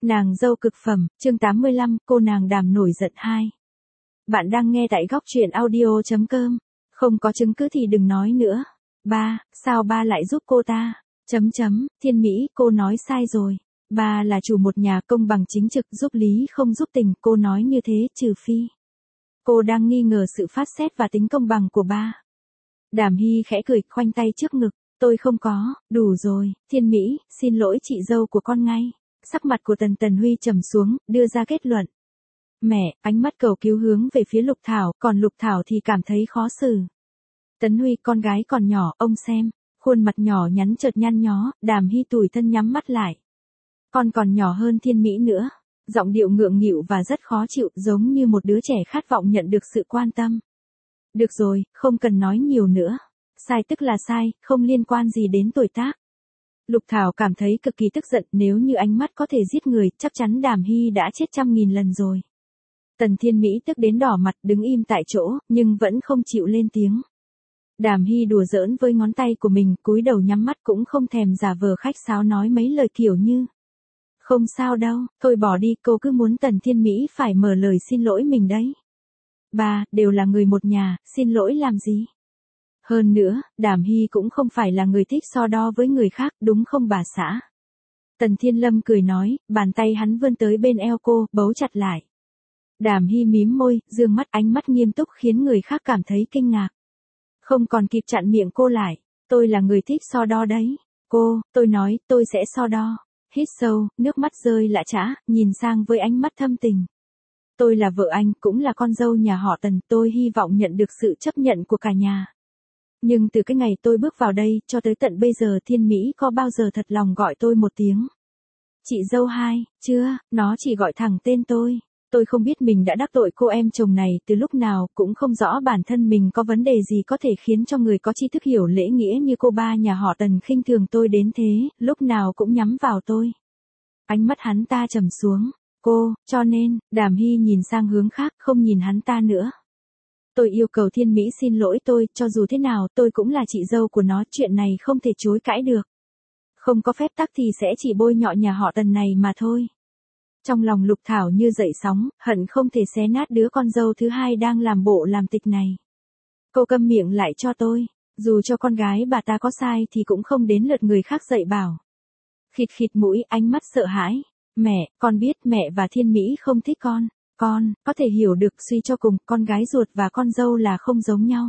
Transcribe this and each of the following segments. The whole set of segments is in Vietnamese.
Nàng dâu cực phẩm, chương 85, cô nàng đàm nổi giận 2. Bạn đang nghe tại góc truyện audio.com. Không có chứng cứ thì đừng nói nữa. Ba, sao ba lại giúp cô ta? Thiên Mỹ, cô nói sai rồi. Ba là chủ một nhà công bằng chính trực, giúp lý không giúp tình, cô nói như thế, trừ phi cô đang nghi ngờ sự phát xét và tính công bằng của ba. Đàm Hy khẽ cười, khoanh tay trước ngực. Tôi không có, đủ rồi, Thiên Mỹ, xin lỗi chị dâu của con ngay. Sắc mặt của Tần Huy trầm xuống, đưa ra kết luận. Mẹ, ánh mắt cầu cứu hướng về phía Lục Thảo, còn Lục Thảo thì cảm thấy khó xử. Tấn Huy, con gái còn nhỏ, ông xem. Khuôn mặt nhỏ nhắn chợt nhăn nhó, Đàm Hy tủi thân nhắm mắt lại. Con còn nhỏ hơn Thiên Mỹ nữa. Giọng điệu ngượng nghịu và rất khó chịu, giống như một đứa trẻ khát vọng nhận được sự quan tâm. Được rồi, không cần nói nhiều nữa. Sai tức là sai, không liên quan gì đến tuổi tác. Lục Thảo cảm thấy cực kỳ tức giận, nếu như ánh mắt có thể giết người, chắc chắn Đàm Hy đã chết 100.000 lần rồi. Tần Thiên Mỹ tức đến đỏ mặt, đứng im tại chỗ, nhưng vẫn không chịu lên tiếng. Đàm Hy đùa giỡn với ngón tay của mình, cúi đầu nhắm mắt cũng không thèm giả vờ khách sáo nói mấy lời kiểu như. Không sao đâu, thôi bỏ đi, cô cứ muốn Tần Thiên Mỹ phải mở lời xin lỗi mình đấy. Ba, đều là người một nhà, xin lỗi làm gì? Hơn nữa, Đàm Hy cũng không phải là người thích so đo với người khác, đúng không bà xã? Tần Thiên Lâm cười nói, bàn tay hắn vươn tới bên eo cô, bấu chặt lại. Đàm Hy mím môi, dương mắt, ánh mắt nghiêm túc khiến người khác cảm thấy kinh ngạc. Không còn kịp chặn miệng cô lại, tôi là người thích so đo đấy. Tôi nói, tôi sẽ so đo. Hít sâu, nước mắt rơi lã chã, nhìn sang với ánh mắt thâm tình. Tôi là vợ anh, cũng là con dâu nhà họ Tần, tôi hy vọng nhận được sự chấp nhận của cả nhà. Nhưng từ cái ngày tôi bước vào đây, cho tới tận bây giờ Thiên Mỹ có bao giờ thật lòng gọi tôi một tiếng. Chị dâu hai, chưa, nó chỉ gọi thẳng tên tôi. Tôi không biết mình đã đắc tội cô em chồng này từ lúc nào, cũng không rõ bản thân mình có vấn đề gì có thể khiến cho người có tri thức hiểu lễ nghĩa như cô ba nhà họ Tần khinh thường tôi đến thế, lúc nào cũng nhắm vào tôi. Ánh mắt hắn ta trầm xuống. Cho nên, Đàm Hy nhìn sang hướng khác, không nhìn hắn ta nữa. Tôi yêu cầu Thiên Mỹ xin lỗi tôi, cho dù thế nào tôi cũng là chị dâu của nó, chuyện này không thể chối cãi được. Không có phép tắc thì sẽ chỉ bôi nhọ nhà họ Tần này mà thôi. Trong lòng Lục Thảo như dậy sóng, hận không thể xé nát đứa con dâu thứ hai đang làm bộ làm tịch này. Cô câm miệng lại cho tôi, dù cho con gái bà ta có sai thì cũng không đến lượt người khác dạy bảo. Khịt khịt mũi, ánh mắt sợ hãi. Mẹ, con biết mẹ và Thiên Mỹ không thích con có thể hiểu được, suy cho cùng, con gái ruột và con dâu là không giống nhau.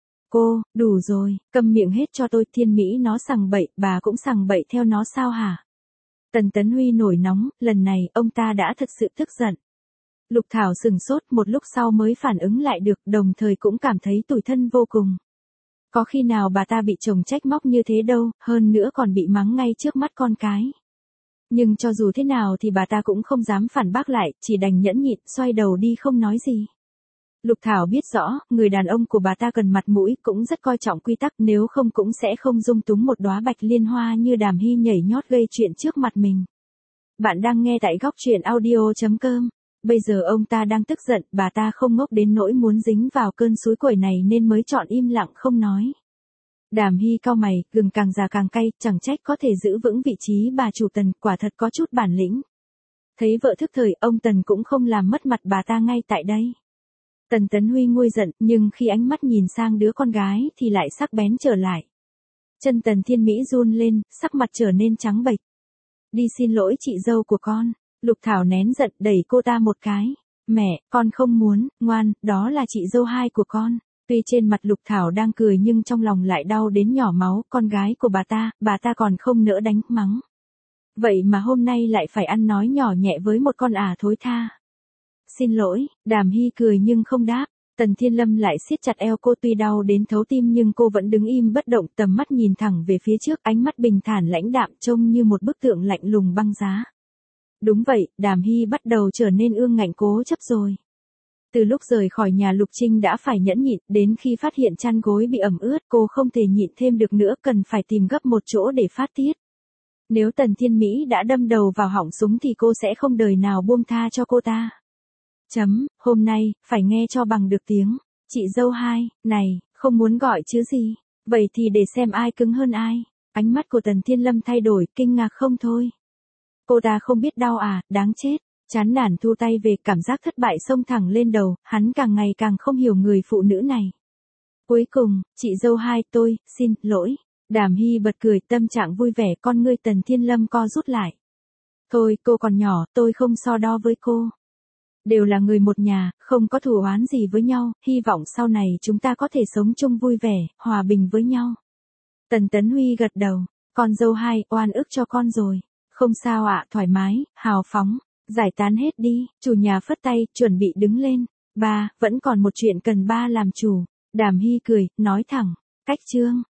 Đủ rồi, câm miệng hết cho tôi, Thiên Mỹ nó sằng bậy, bà cũng sằng bậy theo nó sao hả? Tấn Huy nổi nóng, lần này, ông ta đã thật sự tức giận. Lục Thảo sừng sốt một lúc sau mới phản ứng lại được, đồng thời cũng cảm thấy tủi thân vô cùng. Có khi nào bà ta bị chồng trách móc như thế đâu, hơn nữa còn bị mắng ngay trước mắt con cái. Nhưng cho dù thế nào thì bà ta cũng không dám phản bác lại, chỉ đành nhẫn nhịn, xoay đầu đi không nói gì. Lục Thảo biết rõ, người đàn ông của bà ta cần mặt mũi, cũng rất coi trọng quy tắc, nếu không cũng sẽ không dung túng một đóa bạch liên hoa như Đàm Hy nhảy nhót gây chuyện trước mặt mình. Bạn đang nghe tại góc truyện audio.com. Bây giờ ông ta đang tức giận, bà ta không ngốc đến nỗi muốn dính vào cơn suối quẩy này nên mới chọn im lặng không nói. Đàm Hy cau mày, gừng càng già càng cay, chẳng trách có thể giữ vững vị trí bà chủ Tần, quả thật có chút bản lĩnh. Thấy vợ thức thời, ông Tần cũng không làm mất mặt bà ta ngay tại đây. Tấn Huy nguôi giận, nhưng khi ánh mắt nhìn sang đứa con gái thì lại sắc bén trở lại. Chân Tần Thiên Mỹ run lên, sắc mặt trở nên trắng bệch. Đi xin lỗi chị dâu của con. Lục Thảo nén giận, đẩy cô ta một cái. Mẹ, con không muốn, ngoan, đó là chị dâu hai của con. Tuy trên mặt Lục Thảo đang cười nhưng trong lòng lại đau đến nhỏ máu, con gái của bà ta còn không nỡ đánh mắng. Vậy mà hôm nay lại phải ăn nói nhỏ nhẹ với một con ả thối tha. Xin lỗi, Đàm Hy cười nhưng không đáp. Tần Thiên Lâm lại siết chặt eo cô, tuy đau đến thấu tim nhưng cô vẫn đứng im bất động, tầm mắt nhìn thẳng về phía trước, ánh mắt bình thản lãnh đạm trông như một bức tượng lạnh lùng băng giá. Đúng vậy, Đàm Hy bắt đầu trở nên ương ngạnh cố chấp rồi. Từ lúc rời khỏi nhà Lục Trinh đã phải nhẫn nhịn, đến khi phát hiện chăn gối bị ẩm ướt cô không thể nhịn thêm được nữa, cần phải tìm gấp một chỗ để phát tiết. Nếu Tần Thiên Mỹ đã đâm đầu vào họng súng thì cô sẽ không đời nào buông tha cho cô ta. Hôm nay, phải nghe cho bằng được tiếng. Chị dâu hai, này, không muốn gọi chứ gì. Vậy thì để xem ai cứng hơn ai. Ánh mắt của Tần Thiên Lâm thay đổi, kinh ngạc không thôi. Cô ta không biết đau à, đáng chết. Chán nản thu tay về, cảm giác thất bại xông thẳng lên đầu, hắn càng ngày càng không hiểu người phụ nữ này. Cuối cùng, chị dâu hai, tôi, xin lỗi. Đàm Hy bật cười, tâm trạng vui vẻ, con ngươi Tần Thiên Lâm co rút lại. Thôi, cô còn nhỏ, tôi không so đo với cô. Đều là người một nhà, không có thù oán gì với nhau, hy vọng sau này chúng ta có thể sống chung vui vẻ, hòa bình với nhau. Tần Tấn Huy gật đầu, con dâu hai, oan ức cho con rồi. Không sao ạ, thoải mái, hào phóng, giải tán hết đi, chủ nhà phất tay, chuẩn bị đứng lên. Ba, vẫn còn một chuyện cần ba làm chủ. Đàm Hy cười, nói thẳng, cách chương.